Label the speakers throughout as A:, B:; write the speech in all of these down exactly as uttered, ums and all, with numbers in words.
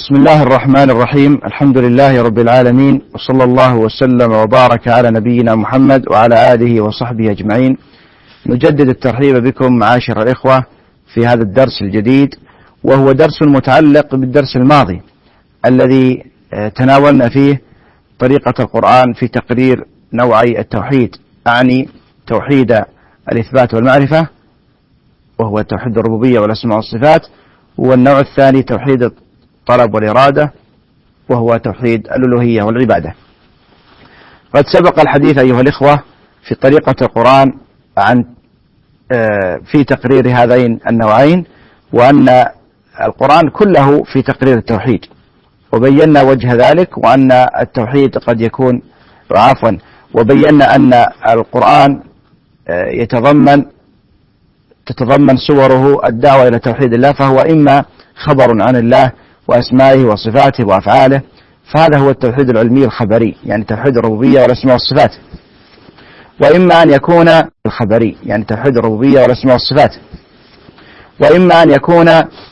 A: بسم الله الرحمن الرحيم. الحمد لله رب العالمين، وصلى الله وسلم وبارك على نبينا محمد وعلى آله وصحبه أجمعين. نجدد الترحيب بكم معاشر الإخوة في هذا الدرس الجديد، وهو درس متعلق بالدرس الماضي الذي تناولنا فيه طريقة القرآن في تقرير نوعي التوحيد، أعني توحيد الإثبات والمعرفة وهو توحيد الربوبية والأسماء والصفات، والنوع الثاني توحيد الطلب والإرادة وهو توحيد الألوهية والعبادة. قد سبق الحديث أيها الإخوة في طريقة القرآن عن في تقرير هذين النوعين، وأن القرآن كله في تقرير التوحيد، وبينا وجه ذلك، وأن التوحيد قد يكون عفوا وبينا أن القرآن يتضمن تتضمن صوره الدعوة إلى توحيد الله، فهو إما خبر عن الله وأسمائه وصفاته وأفعاله، فهذا هو التوحيد العلمي الخبري، يعني توحيد الربوبية والأسماء والصفات، وإما أن يكون الخبري يعني توحيد الربوبية والأسماء والصفات، وإما أن يكون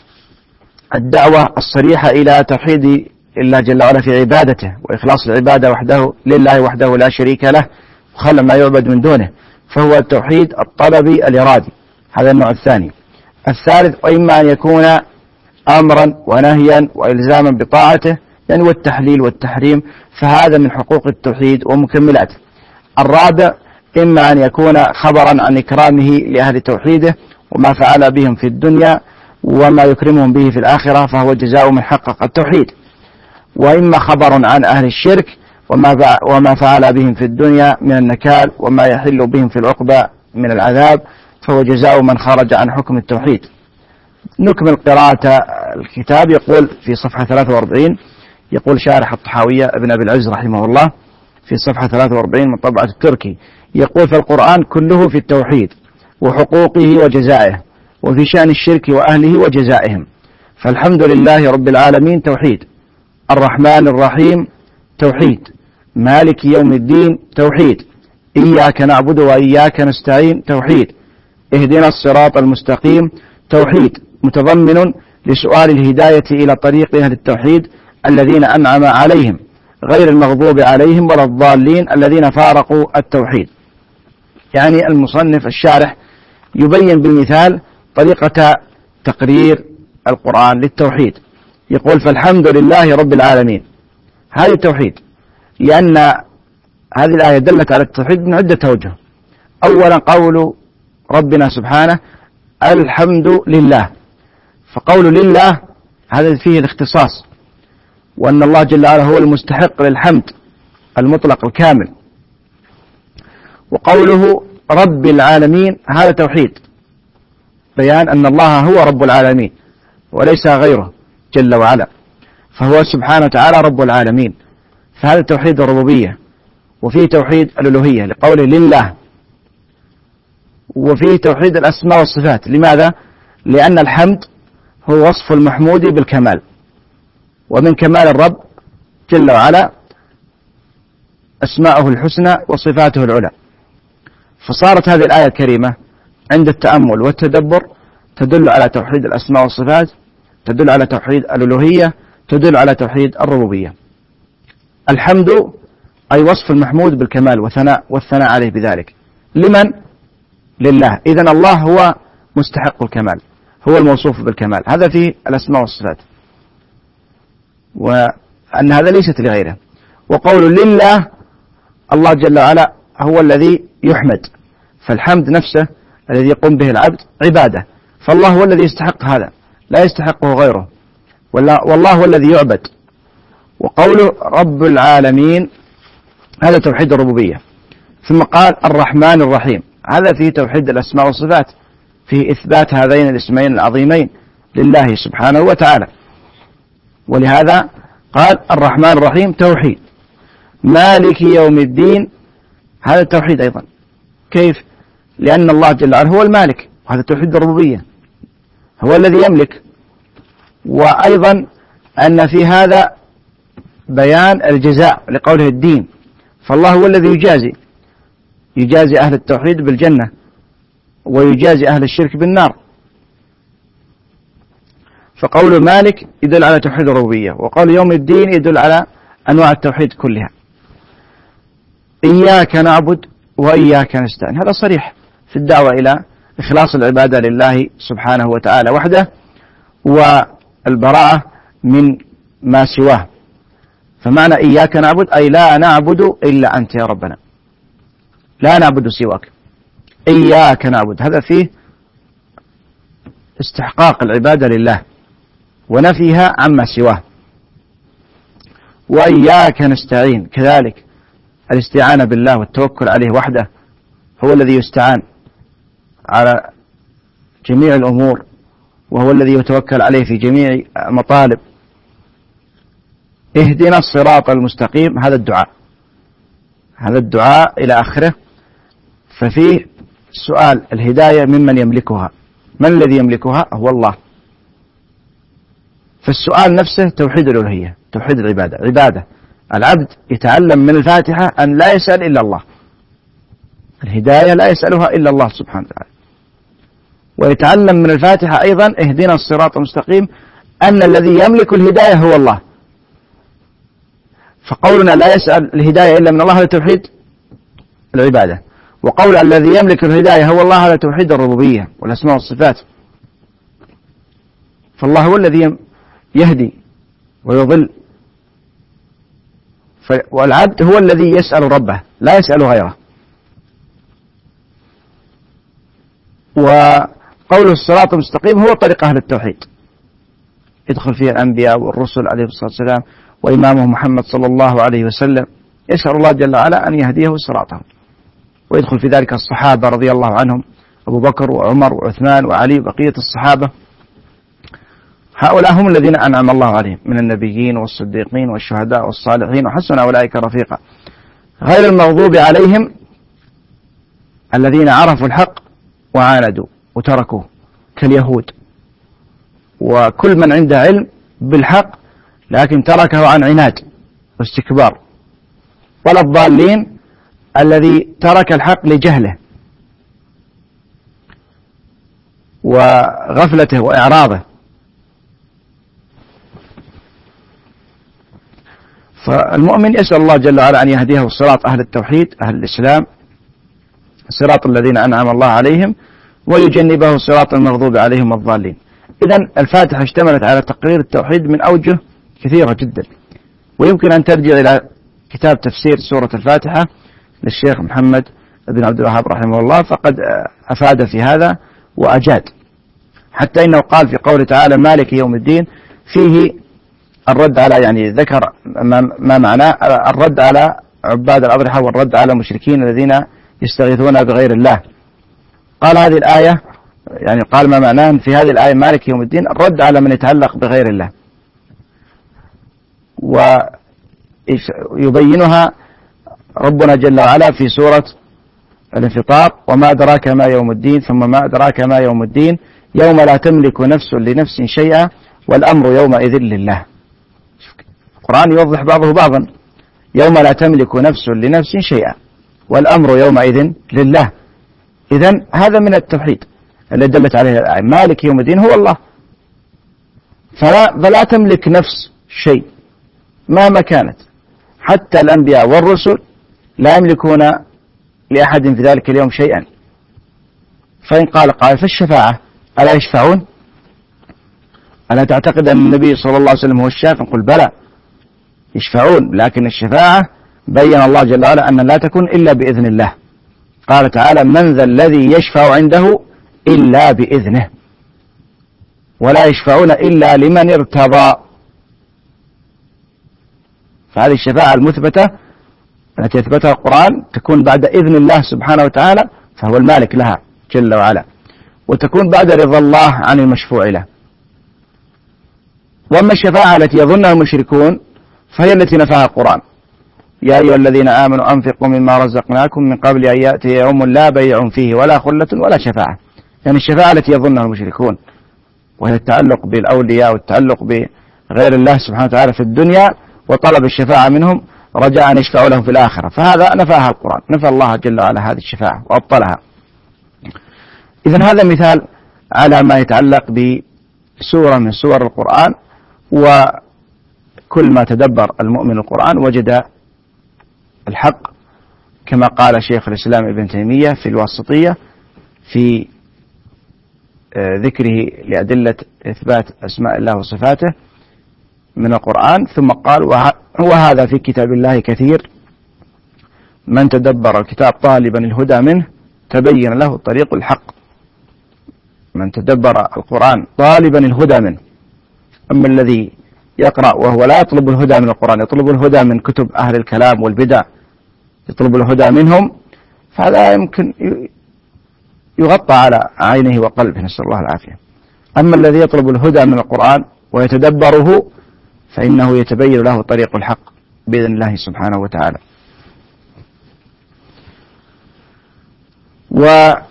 A: الدعوة الصريحة إلى توحيد الله جل وعلا في عبادته وإخلاص العبادة وحده لله وحده لا شريك له، وخلى ما يعبد من دونه، فهو التوحيد الطلبي الإرادي، هذا النوع الثاني. الثالث وإما أن يكون أمرا ونهيا وإلزاما بطاعته، يعني والتحليل والتحريم، فهذا من حقوق التوحيد ومكملاته. الرابع إما أن يكون خبرا عن إكرامه لأهل توحيده وما فعل بهم في الدنيا وما يكرمهم به في الآخرة، فهو جزاء من حقق التوحيد. وإما خبر عن أهل الشرك وما فعل بهم في الدنيا من النكال وما يحل بهم في العقبى من العذاب، فهو جزاء من خرج عن حكم التوحيد. نكمل قراءة الكتاب. يقول في صفحة ثلاثة وأربعين، يقول شارح الطحاوية ابن أبي العز رحمه الله في صفحة ثلاثة وأربعين من طبعة التركي، يقول: فالقرآن كله في التوحيد وحقوقه وجزائه، وفي شأن الشرك وأهله وجزائهم. فالحمد لله رب العالمين توحيد، الرحمن الرحيم توحيد، مالك يوم الدين توحيد، إياك نعبد وإياك نستعين توحيد، اهدنا الصراط المستقيم توحيد، متضمن لسؤال الهداية إلى طريق أهل التوحيد الذين أنعم عليهم غير المغضوب عليهم ولا الضالين الذين فارقوا التوحيد. يعني المصنف الشارح يبين بالمثال طريقة تقرير القرآن للتوحيد. يقول: فالحمد لله رب العالمين، هذا التوحيد، لأن هذه الآية دلت على التوحيد من عدة أوجه. أولا قول ربنا سبحانه: الحمد لله، فقول لله هذا فيه الاختصاص، وأن الله جل وعلا هو المستحق للحمد المطلق الكامل. وقوله رب العالمين هذا توحيد، بيان أن الله هو رب العالمين وليس غيره جل وعلا، فهو سبحانه وتعالى رب العالمين، فهذا توحيد الربوبية. وفيه توحيد الألوهية لقوله لله، وفيه توحيد الأسماء والصفات. لماذا؟ لأن الحمد هو وصف المحمود بالكمال، ومن كمال الرب جل وعلا أسماءه الحسنى وصفاته العلى. فصارت هذه الآية الكريمة عند التأمل والتدبر تدل على توحيد الأسماء والصفات، تدل على توحيد الألوهية، تدل على توحيد الربوبية. الحمد أي وصف المحمود بالكمال وثناء والثناء عليه بذلك. لمن؟ لله. إذن الله هو مستحق الكمال، هو الموصوف بالكمال، هذا فيه الأسماء والصفات، وأن هذا ليست لغيره. وقول لله، الله جل وعلا هو الذي يحمد، فالحمد نفسه الذي يقوم به العبد عبادة، فالله هو الذي يستحق هذا، لا يستحقه غيره، والله هو الذي يعبد. وقوله رب العالمين هذا توحيد الربوبية. ثم قال الرحمن الرحيم، هذا فيه توحيد الأسماء والصفات، فيه إثبات هذين الاسمين العظيمين لله سبحانه وتعالى. ولهذا قال الرحمن الرحيم توحيد. مالك يوم الدين هذا توحيد أيضا. كيف؟ لأن الله جل وعلا هو المالك، وهذا توحيد الربوبية، هو الذي يملك. وأيضا أن في هذا بيان الجزاء لقوله الدين، فالله هو الذي يجازي يجازي أهل التوحيد بالجنة ويجازي أهل الشرك بالنار. فقول مالك يدل على توحيد الربوبية، وقول يوم الدين يدل على أنواع التوحيد كلها. إياك نعبد وإياك نستعين، هذا صريح في الدعوة إلى إخلاص العبادة لله سبحانه وتعالى وحده والبراءة من ما سواه. فمعنى إياك نعبد أي لا نعبد إلا أنت يا ربنا، لا نعبد سواك، إياك نعبد، هذا فيه استحقاق العبادة لله ونفيها عما سواه. وإياك نستعين كذلك الاستعانة بالله والتوكل عليه وحده، هو الذي يستعان على جميع الأمور، وهو الذي يتوكل عليه في جميع المطالب. اهدنا الصراط المستقيم، هذا الدعاء، هذا الدعاء إلى آخره. ففيه سؤال الهداية ممن يملكها، من الذي يملكها؟ هو الله. فالسؤال نفسه توحيد الألوهية، توحيد العبادة، عبادة العبد يتعلم من الفاتحة أن لا يسأل إلا الله، الهداية لا يسألها إلا الله سبحانه وتعالى. ويتعلم من الفاتحة أيضا اهدنا الصراط المستقيم أن الذي يملك الهداية هو الله. فقولنا لا يسأل الهداية إلا من الله هذا توحيد العبادة، وقول الذي يملك الهداية هو الله هذا توحيد الربوبية والأسماء والصفات. فالله هو الذي يهدي ويضل، والعبد هو الذي يسأل ربه لا يسأل غيره. وقول الصراط المستقيم هو طريق أهل التوحيد، يدخل فيه الأنبياء والرسل عليه الصلاة والسلام وإمامه محمد صلى الله عليه وسلم، يسأل الله جل وعلا أن يهديه صراطه. ويدخل في ذلك الصحابة رضي الله عنهم، أبو بكر وعمر وعثمان وعلي وبقية الصحابة، هؤلاء هم الذين أنعم الله عليهم من النبيين والصديقين والشهداء والصالحين وحسن أولئك رفيقا، غير المغضوب عليهم الذين عرفوا الحق وعاندوا وتركوه كاليهود وكل من عنده علم بالحق لكن تركه عن عناد واستكبار، ولا الضالين الذي ترك الحق لجهله وغفلته وإعراضه. فالمؤمن يسأل الله جل وعلا أن يهديه صراط أهل التوحيد أهل الإسلام، صراط الذين أنعم الله عليهم، ويجنبه صراط المغضوب عليهم الضالين. إذن الفاتحة اشتملت على تقرير التوحيد من أوجه كثيرة جدا، ويمكن أن ترجع إلى كتاب تفسير سورة الفاتحة للشيخ محمد بن عبد الوهاب رحمه الله، فقد أفاد في هذا وأجاد، حتى إنه قال في قوله تعالى مالك يوم الدين فيه الرد على، يعني ذكر ما معناه الرد على عباد الأضرحة والرد على المشركين الذين يستغيثون بغير الله. قال هذه الآية، يعني قال ما معناه في هذه الآية مالك يوم الدين الرد على من يتعلق بغير الله، ويبينها ربنا جل وعلا في سورة الانفطار وما أدراك ما يوم الدين ثم ما أدراك ما يوم الدين يوم لا تملك نفس لنفس شيئا والأمر يومئذ لله. القرآن يوضح بعضه بعضا، يوم لا تملك نفس لنفس شيئا والأمر يومئذ لله. إذن هذا من التوحيد الذي دلت عليه الآية، مالك يوم الدين هو الله، فلا, فلا تملك نفس شيء مهما كانت، حتى الأنبياء والرسل لا يملكون لأحد في ذلك اليوم شيئا. فإن قال قال فالشفاعة ألا يشفعون؟ ألا تعتقد أن النبي صلى الله عليه وسلم هو الشافع؟ نقول بلى يشفعون، لكن الشفاعة بين الله جل وعلا أن لا تكون إلا بإذن الله. قال تعالى من ذا الذي يشفع عنده إلا بإذنه ولا يشفعون إلا لمن ارتضى. فهذه الشفاعة المثبتة التي يثبتها القرآن تكون بعد إذن الله سبحانه وتعالى، فهو المالك لها جل وعلا، وتكون بعد رضا الله عن المشفوع له. وأما الشفاعة التي يظنها المشركون فهي التي نفاها القرآن، يا أيها الذين آمنوا أنفقوا مما رزقناكم من قبل أن يأتي يوم لا بيع فيه ولا خلة ولا شفاعة. يعني الشفاعة التي يظنها المشركون وهي التعلق بالأولياء والتعلق بغير الله سبحانه وتعالى في الدنيا وطلب الشفاعة منهم رجاء أن يشفعوا لهم في الآخرة، فهذا نفاها القرآن، نفى الله جل وعلا هذه الشفاعة وأبطلها. إذن هذا مثال على ما يتعلق سورة من سور القرآن، وكل ما تدبر المؤمن القرآن وجد الحق، كما قال شيخ الإسلام ابن تيمية في الواسطية في ذكره لأدلة إثبات أسماء الله وصفاته من القرآن، ثم قال: وهذا في كتاب الله كثير، من تدبر الكتاب طالبا الهدى منه تبين له طريق الحق. من تدبر القرآن طالبا الهدى منه. أما الذي يقرأ وهو لا يطلب الهدى من القرآن، يطلب الهدى من كتب أهل الكلام والبدع، يطلب الهدى منهم، فهذا يمكن يغطى على عينه وقلبه، نسأل الله العافية. أما الذي يطلب الهدى من القرآن ويتدبره فإنه يتبين له طريق الحق بإذن الله سبحانه وتعالى. ويقول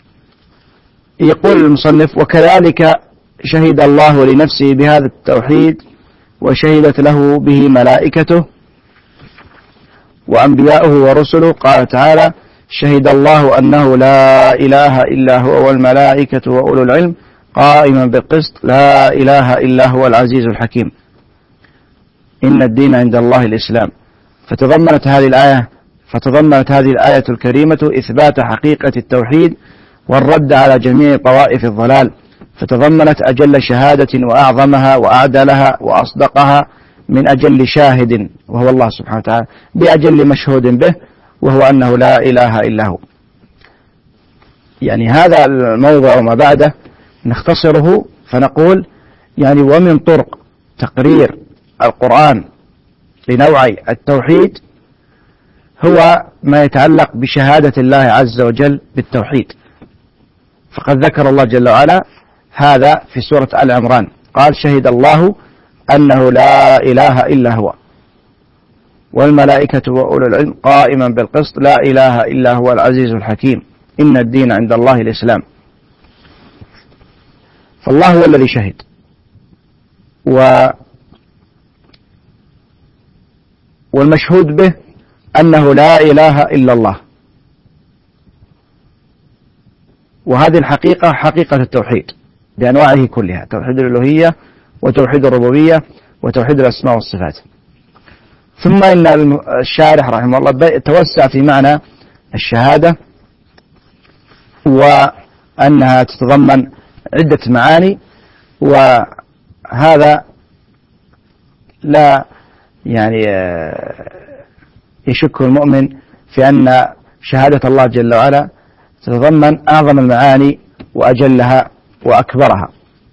A: المصنف: وكذلك شهد الله لنفسه بهذا التوحيد وشهدت له به ملائكته وأنبياؤه ورسله. قال تعالى: شهد الله أنه لا إله إلا هو والملائكة وأولو العلم قائما بالقسط لا إله إلا هو العزيز الحكيم إن الدين عند الله الإسلام. فتضمنت هذه الآية فتضمنت هذه الآية الكريمة إثبات حقيقة التوحيد والرد على جميع طوائف الضلال، فتضمنت أجل شهادة وأعظمها وأعدلها وأصدقها من أجل شاهد وهو الله سبحانه وتعالى بأجل مشهود به وهو أنه لا إله إلا هو. يعني هذا الموضع وما بعده نختصره فنقول: يعني ومن طرق تقرير القرآن لنوعي التوحيد هو ما يتعلق بشهادة الله عز وجل بالتوحيد. فقد ذكر الله جل وعلا هذا في سورة آل عمران، قال: شهد الله أنه لا إله إلا هو والملائكة وأولو العلم قائما بالقسط لا إله إلا هو العزيز الحكيم إن الدين عند الله الإسلام. فالله هو الذي شهد، و والمشهود به أنه لا إله إلا الله، وهذه الحقيقة حقيقة التوحيد بأنواعه كلها: توحيد الألوهية وتوحيد الربوبية وتوحيد الأسماء والصفات. ثم إن الشارح رحمه الله توسع في معنى الشهادة، وأنها تتضمن عدة معاني، وهذا لا يعني يشك المؤمن في أن شهادة الله جل وعلا تتضمن أعظم المعاني وأجلها وأكبرها.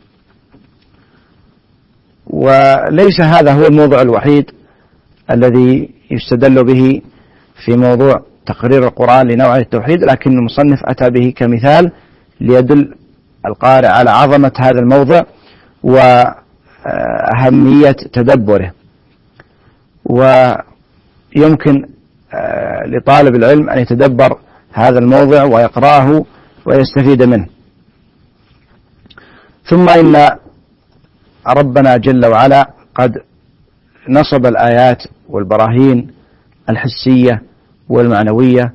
A: وليس هذا هو الموضوع الوحيد الذي يستدل به في موضوع تقرير القرآن لنوع التوحيد، لكن المصنف أتى به كمثال ليدل القارئ على عظمة هذا الموضع وأهمية تدبره. ويمكن لطالب العلم أن يتدبر هذا الموضع ويقرأه ويستفيد منه. ثم إن ربنا جل وعلا قد نصب الآيات والبراهين الحسية والمعنوية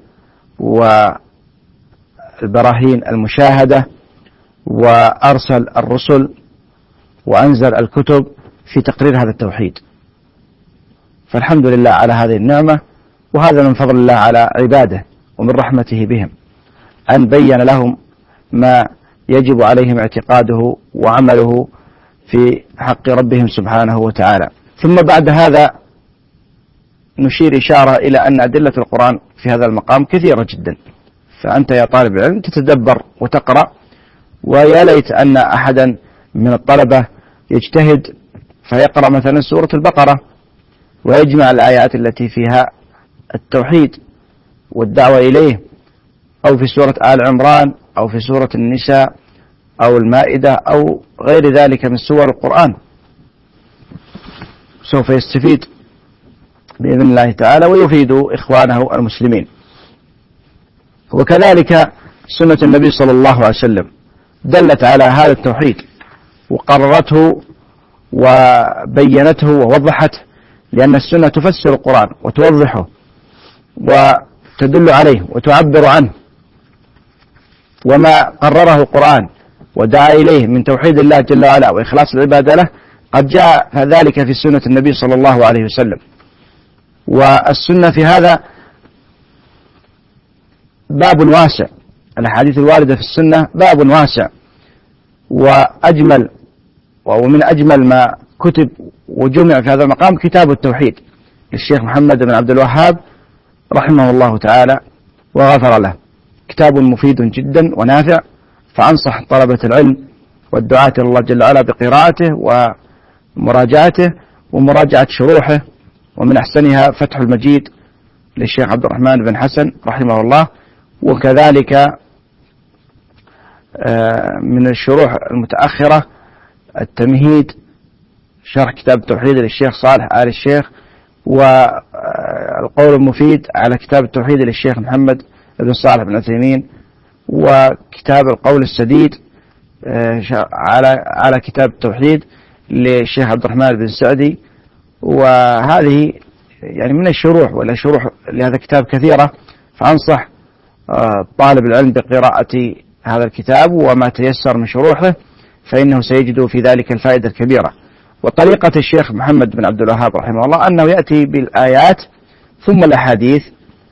A: والبراهين المشاهدة، وأرسل الرسل وأنزل الكتب في تقرير هذا التوحيد. فالحمد لله على هذه النعمة، وهذا من فضل الله على عباده ومن رحمته بهم أن بين لهم ما يجب عليهم اعتقاده وعمله في حق ربهم سبحانه وتعالى. ثم بعد هذا نشير إشارة إلى أن أدلة القرآن في هذا المقام كثيرة جدا، فأنت يا طالب العلم تتدبر وتقرأ، ويا ليت أن أحدا من الطلبة يجتهد فيقرأ مثلا سورة البقرة ويجمع الآيات التي فيها التوحيد والدعوة إليه، أو في سورة آل عمران أو في سورة النساء أو المائدة أو غير ذلك من سور القرآن، سوف يستفيد بإذن الله تعالى ويفيد إخوانه المسلمين. وكذلك سنة النبي صلى الله عليه وسلم دلت على هذا التوحيد وقررته وبينته ووضحته، لأن السنة تفسر القرآن وتوضحه وتدل عليه وتعبر عنه، وما قرره القرآن ودعا إليه من توحيد الله جل وعلا وإخلاص العبادة له قد جاء ذلك في سنة النبي صلى الله عليه وسلم. والسنة في هذا باب واسع، الأحاديث الواردة في السنة باب واسع، وأجمل ومن أجمل ما كتب وجمع في هذا المقام كتاب التوحيد للشيخ محمد بن عبد الوهاب رحمه الله تعالى وغفر له. كتاب مفيد جدا ونافع، فأنصح طلبة العلم والدعاة إلى الله جل وعلا بقراءته ومراجعته ومراجعة شروحه، ومن أحسنها فتح المجيد للشيخ عبد الرحمن بن حسن رحمه الله، وكذلك من الشروح المتأخرة التمهيد شرح كتاب التوحيد للشيخ صالح آل الشيخ، والقول المفيد على كتاب التوحيد للشيخ محمد بن صالح بن عثيمين، وكتاب القول السديد على على كتاب التوحيد للشيخ عبد الرحمن بن سعدي. وهذه يعني من الشروح، ولا شروح لهذا الكتاب كثيرة، فأنصح طالب العلم بقراءة هذا الكتاب وما تيسر من شروحه، فإنه سيجد في ذلك الفائدة الكبيرة. وطريقة الشيخ محمد بن عبد الوهاب رحمه الله أنه يأتي بالآيات ثم الأحاديث،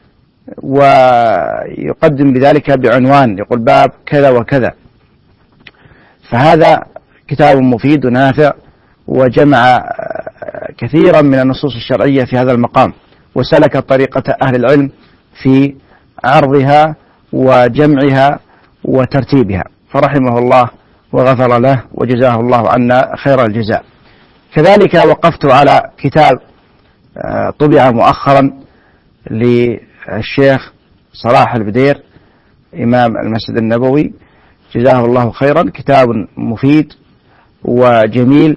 A: ويقدم بذلك بعنوان، يقول باب كذا وكذا. فهذا كتاب مفيد ونافع، وجمع كثيرا من النصوص الشرعية في هذا المقام، وسلك طريقة أهل العلم في عرضها وجمعها وترتيبها، فرحمه الله وغفر له وجزاه الله عنا خير الجزاء. كذلك وقفت على كتاب طبع مؤخرا للشيخ صلاح البدير إمام المسجد النبوي جزاه الله خيرا، كتاب مفيد وجميل،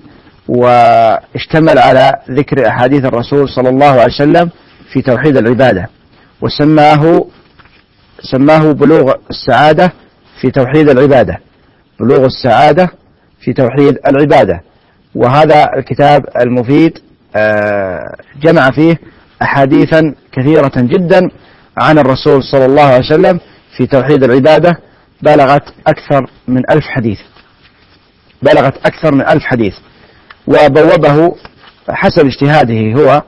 A: واشتمل على ذكر أحاديث الرسول صلى الله عليه وسلم في توحيد العبادة، وسماه سماه بلوغ السعادة في توحيد العبادة، بلوغ السعادة في توحيد العبادة. وهذا الكتاب المفيد جمع فيه أحاديثا كثيرة جدا عن الرسول صلى الله عليه وسلم في توحيد العبادة، بلغت أكثر من ألف حديث، بلغت أكثر من ألف حديث، وبوبه حسب اجتهاده هو.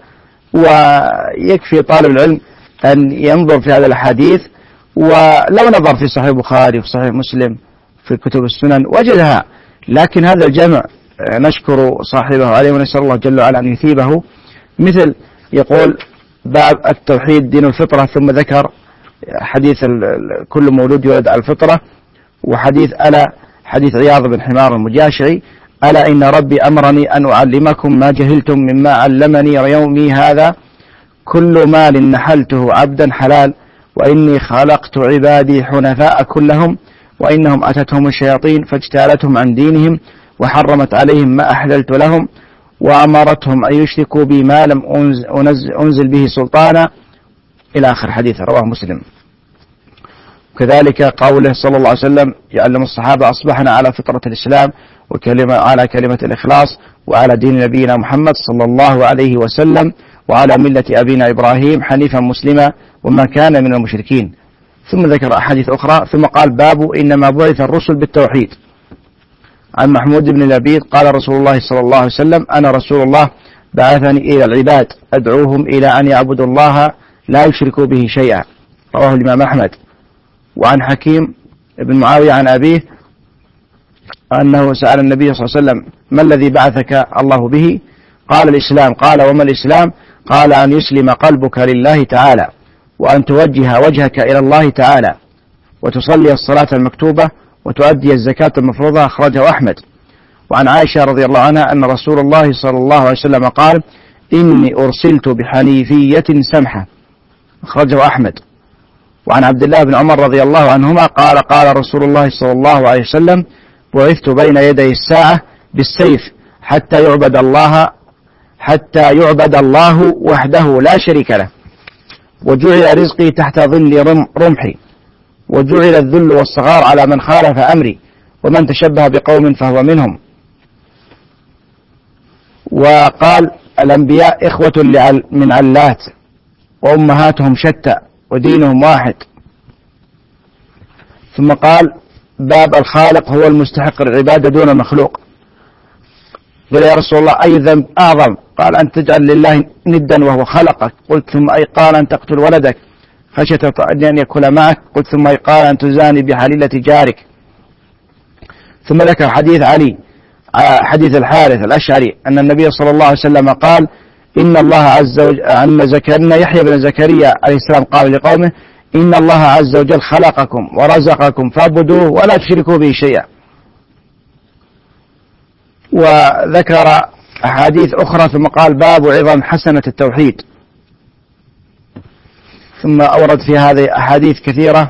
A: ويكفي طالب العلم أن ينظر في هذه الأحاديث، ولو نظر في صحيح البخاري وفي صحيح مسلم في كتب السنن وجدها، لكن هذا الجمع نشكر صاحبه عليه ونسأل الله جل وعلا أن يثيبه. مثل يقول باب التوحيد دين الفطرة، ثم ذكر حديث كل مولود يولد على الفطرة، وحديث ألا حديث عياض بن حمار المجاشعي ألا إن ربي أمرني أن أعلمكم ما جهلتم مما علمني يومي هذا، كل مال نحلته عبدا حلال، وإني خلقت عبادي حنفاء كلهم، وإنهم أتتهم الشياطين فاجتالتهم عن دينهم، وحرمت عليهم ما أحللت لهم، وأمرتهم أن يشركوا بي ما لم أنزل به سلطانا، إلى آخر حديث رواه مسلم. كذلك قوله صلى الله عليه وسلم يعلم الصحابة أصبحنا على فطرة الإسلام وكلمة على كلمة الإخلاص وعلى دين نبينا محمد صلى الله عليه وسلم وعلى ملة أبينا إبراهيم حنيفا مسلما وما كان من المشركين. ثم ذكر أحاديث أخرى، ثم قال باب إنما بعث الرسل بالتوحيد. عن محمود بن لبيد قال رسول الله صلى الله عليه وسلم أنا رسول الله بعثني إلى العباد أدعوهم إلى أن يعبدوا الله لا يشركوا به شيئا، رواه الإمام أحمد. وعن حكيم بن معاوية عن أبيه أنه سأل النبي صلى الله عليه وسلم ما الذي بعثك الله به؟ قال الإسلام. قال وما الإسلام؟ قال أن يسلم قلبك لله تعالى، وأن توجه وجهك إلى الله تعالى، وتصلي الصلاة المكتوبة، وتؤدي الزكاة المفروضة، أخرجه أحمد. وعن عائشة رضي الله عنها أن رسول الله صلى الله عليه وسلم قال إني أرسلت بحنيفية سمحة، أخرجه أحمد. وعن عبد الله بن عمر رضي الله عنهما قال قال رسول الله صلى الله عليه وسلم بعثت بين يدي الساعة بالسيف حتى يعبد الله حتى يعبد الله وحده لا شريك له، وجعل رزقي تحت ظل رمحي، وجعل الذل والصغار على من خالف أمري، ومن تشبه بقوم فهو منهم. وقال الأنبياء إخوة من علات وأمهاتهم شتى ودينهم واحد. ثم قال باب الخالق هو المستحق للعبادة دون المخلوق. قال يا رسول الله أي ذنب أعظم؟ قال أن تجعل لله ندا وهو خلقك. قلت ثم أي؟ قال أن تقتل ولدك خشية أن يأكل معك. قلت ثم أي؟ قال أن تزاني بحليلة جارك. ثم ذكر حديث علي حديث الحارث الأشعري أن النبي صلى الله عليه وسلم قال إن الله عز وجل أن زكريا يحيى بن زكريا عليه السلام قال لقومه إن الله عز وجل خلقكم ورزقكم فاعبدوه ولا تشركوا به شيئا. وذكر أحاديث أخرى ثم قال باب عظم حسنة التوحيد. ثم أورد في هذه أحاديث كثيرة.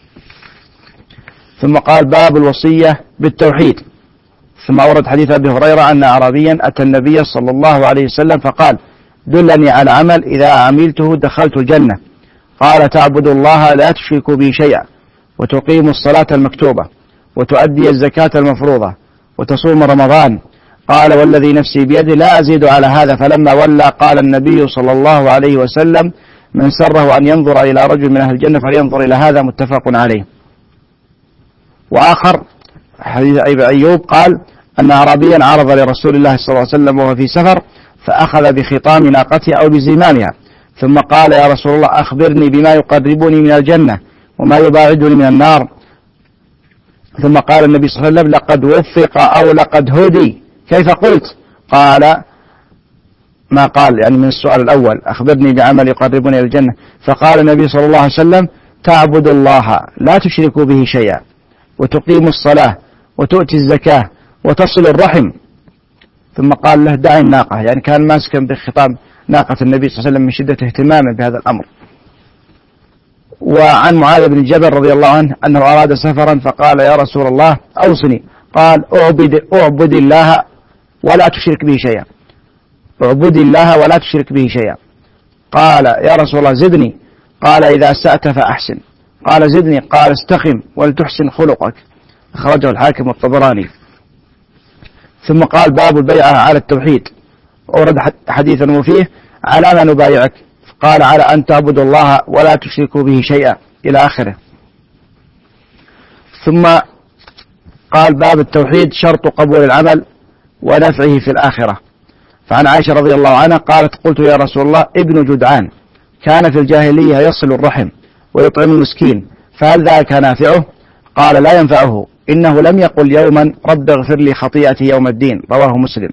A: ثم قال باب الوصية بالتوحيد. ثم أورد حديث أبي هريرة أن أعرابيا أتى النبي صلى الله عليه وسلم فقال دلني على عمل إذا عملته دخلت الجنة. قال تعبد الله لا تشركوا به شيئا وتقيم الصلاة المكتوبة وتؤدي الزكاة المفروضة وتصوم رمضان. قال والذي نفسي بيده لا أزيد على هذا. فلما ولى قال النبي صلى الله عليه وسلم من سره أن ينظر إلى رجل من أهل الجنة فلينظر إلى هذا، متفق عليه. وآخر حديث أبي أيوب قال أن أعرابيا عرض لرسول الله صلى الله عليه وسلم وهو في سفر فأخذ بخطام ناقته أو بزمامها ثم قال يا رسول الله أخبرني بما يقربني من الجنة وما يباعدني من النار. ثم قال النبي صلى الله عليه وسلم لقد وفق أو لقد هدي. كيف قلت؟ قال ما قال يعني من السؤال الأول أخبرني بعمل يقربني إلى الجنة. فقال النبي صلى الله عليه وسلم تعبد الله لا تشركوا به شيئا وتقيم الصلاة وتؤتي الزكاة وتصل الرحم. ثم قال له دع الناقة، يعني كان ماسكا بخطام ناقة النبي صلى الله عليه وسلم من شدة اهتمامه بهذا الأمر. وعن معاذ بن جبل رضي الله عنه أنه أراد سفرا فقال يا رسول الله أوصني. قال أعبد, أعبد الله ولا تشرك به شيئا اعبد الله ولا تشرك به شيئا. قال يا رسول الله زدني. قال إذا أسأت فأحسن. قال زدني. قال استقم ولتحسن خلقك. أخرجه الحاكم والطبراني. ثم قال باب البيعة على التوحيد. أورد حديثا وفيه على ما نبايعك. قال على أن تعبد الله ولا تشركوا به شيئا إلى آخره. ثم قال باب التوحيد شرط قبول العمل ونفعه في الآخرة. فعن عائشة رضي الله عنها قالت قلت يا رسول الله ابن جدعان كان في الجاهلية يصل الرحم ويطعم المسكين فهل ذاك نافعه؟ قال لا ينفعه إنه لم يقل يوما رب اغفر لي خطيئتي يوم الدين. رواه مسلم.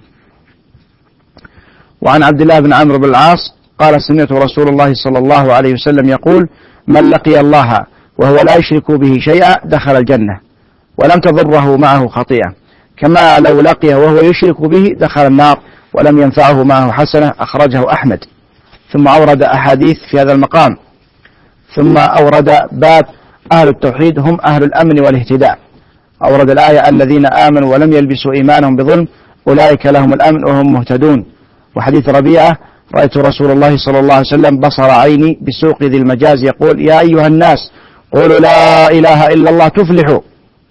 A: وعن عبد الله بن عمرو بن العاص قال سمعت رسول الله صلى الله عليه وسلم يقول من لقي الله وهو لا يشرك به شيئا دخل الجنة ولم تضره معه خطيئة، كما لو لقي وهو يشرك به دخل النار ولم ينفعه معه حسنة. أخرجه أحمد. ثم أورد أحاديث في هذا المقام. ثم أورد باب أهل التوحيد هم أهل الأمن والاهتداء. أورد الآية الذين آمنوا ولم يلبسوا إيمانهم بظلم أولئك لهم الأمن وهم مهتدون. وحديث ربيعة رأيت رسول الله صلى الله عليه وسلم بصر عيني بسوق ذي المجاز يقول يا أيها الناس قولوا لا إله إلا الله تفلحوا.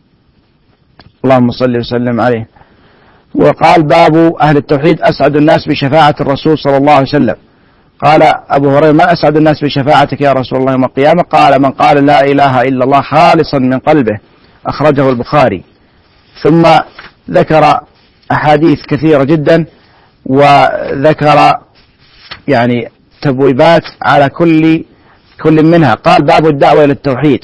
A: اللهم صل وسلم عليه. وقال باب أهل التوحيد أسعد الناس بشفاعة الرسول صلى الله عليه وسلم. قال أبو هريرة ما أسعد الناس بشفاعتك يا رسول الله يوم القيامة؟ قال من قال لا إله إلا الله خالصا من قلبه. أخرجه البخاري. ثم ذكر أحاديث كثيرة جدا وذكر يعني تبويبات على كل كل منها. قال باب الدعوة إلى التوحيد.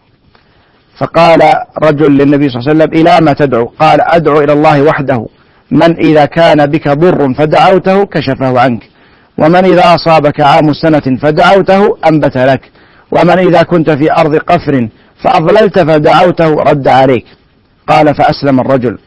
A: فقال رجل للنبي صلى الله عليه وسلم إلى ما تدعو؟ قال أدعو إلى الله وحده من إذا كان بك ضر فدعوته كشفه عنك ومن إذا أصابك عام سنة فدعوته أنبت لك ومن إذا كنت في أرض قفر فأضللت فدعوته رد عليك. قال فأسلم الرجل.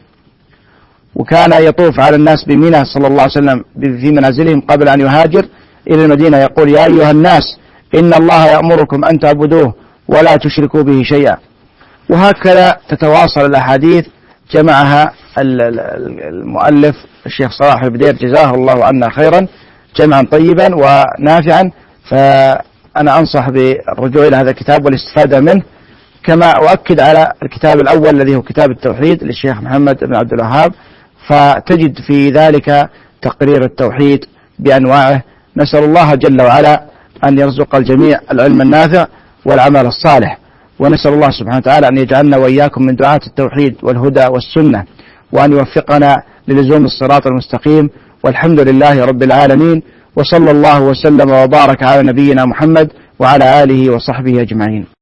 A: وكان يطوف على الناس بمنى صلى الله عليه وسلم في منازلهم قبل أن يهاجر إلى المدينة يقول يا أيها الناس إن الله يأمركم أن تعبدوه ولا تشركوا به شيئا. وهكذا تتواصل الأحاديث جمعها المؤلف الشيخ صلاح البدير جزاه الله عنا خيرا جمعا طيبا ونافعا. فأنا أنصح بالرجوع إلى هذا الكتاب والاستفادة منه، كما أؤكد على الكتاب الأول الذي هو كتاب التوحيد للشيخ محمد بن عبد الوهاب، فتجد في ذلك تقرير التوحيد بأنواعه. نسأل الله جل وعلا أن يرزق الجميع العلم النافع والعمل الصالح. ونسأل الله سبحانه وتعالى أن يجعلنا وإياكم من دعاة التوحيد والهدى والسنة، وأن يوفقنا للزوم الصراط المستقيم. والحمد لله رب العالمين، وصلى الله وسلم وبارك على نبينا محمد وعلى آله وصحبه أجمعين.